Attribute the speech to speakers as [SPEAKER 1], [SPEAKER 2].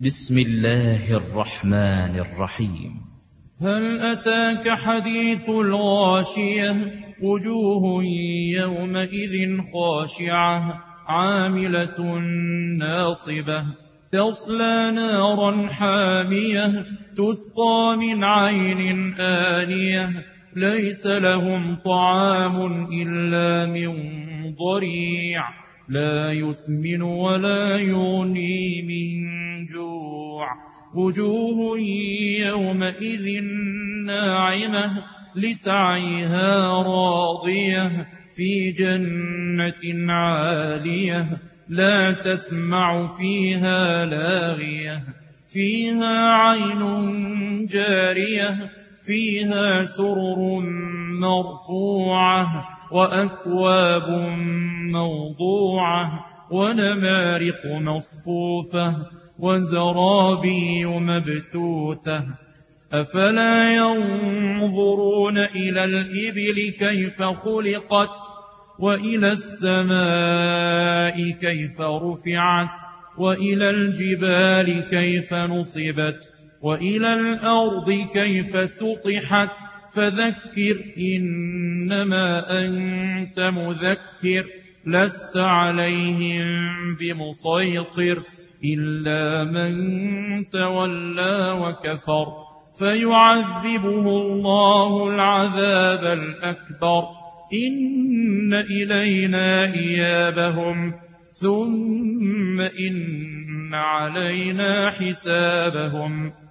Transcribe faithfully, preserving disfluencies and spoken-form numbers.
[SPEAKER 1] بسم الله الرحمن الرحيم.
[SPEAKER 2] هل أتاك حديث الغاشية؟ وجوه يومئذ خاشعة عاملة ناصبة تصلى نارا حامية تسقى من عين آنية ليس لهم طعام إلا من ضريع لا يسمن ولا يغني من جوع. وجوه يومئذ ناعمة لسعيها راضية في جنة عالية لا تسمع فيها لاغية فيها عين جارية فيها سرر مرفوعة وأكواب موضوعة ونمارق مصفوفة وزرابي مبثوثة. أفلا ينظرون إلى الإبل كيف خلقت وإلى السماء كيف رفعت وإلى الجبال كيف نصبت وإلى الأرض كيف سطحت. فذكر إنما أنت مذكر لست عليهم بمسيطر إلا من تولى وكفر فيعذبه الله العذاب الأكبر. إن إلينا إيابهم ثم إن علينا حسابهم.